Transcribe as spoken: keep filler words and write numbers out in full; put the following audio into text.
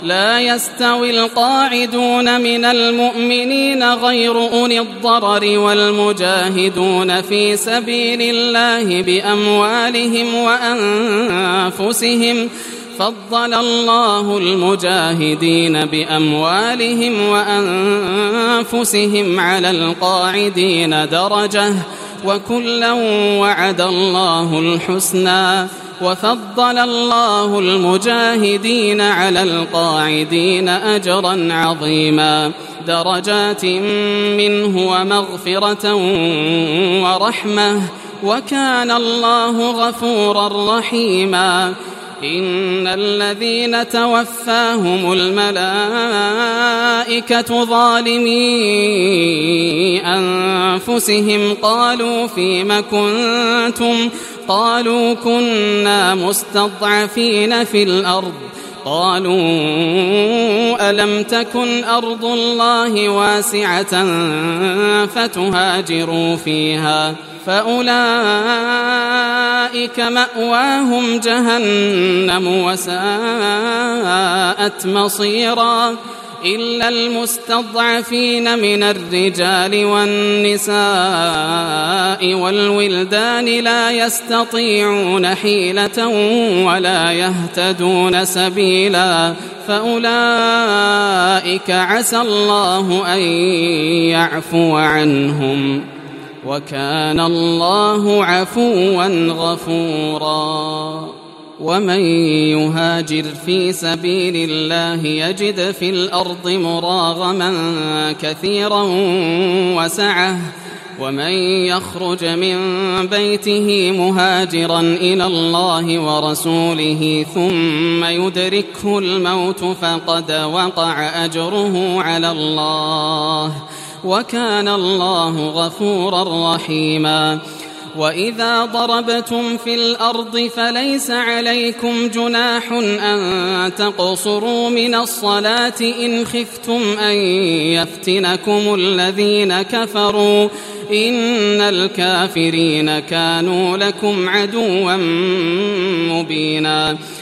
لا يستوي القاعدون من المؤمنين غير أولي الضرر والمجاهدون في سبيل الله بأموالهم وأنفسهم فضل الله المجاهدين بأموالهم وأنفسهم على القاعدين درجة وكلا وعد الله الحسنى وفضل الله المجاهدين على القاعدين أجرا عظيما درجات منه ومغفرة ورحمة وكان الله غفورا رحيما إن الذين توفاهم الملائكة ظالمي أنفسهم قالوا فيم كنتم قالوا كنا مستضعفين في الأرض قالوا ألم تكن أرض الله واسعة فتهاجروا فيها فأولئك مأواهم جهنم وساءت مصيرا إلا المستضعفين من الرجال والنساء والولدان لا يستطيعون حيلة ولا يهتدون سبيلا فأولئك عسى الله أن يعفو عنهم وكان الله عفوا غفورا ومن يهاجر في سبيل الله يجد في الأرض مراغما كثيرا وسعة ومن يخرج من بيته مهاجرا إلى الله ورسوله ثم يدركه الموت فقد وقع أجره على الله وكان الله غفورا رحيما وإذا ضربتم في الأرض فليس عليكم جناح أن تقصروا من الصلاة إن خفتم أن يفتنكم الذين كفروا إن الكافرين كانوا لكم عدوا مبينا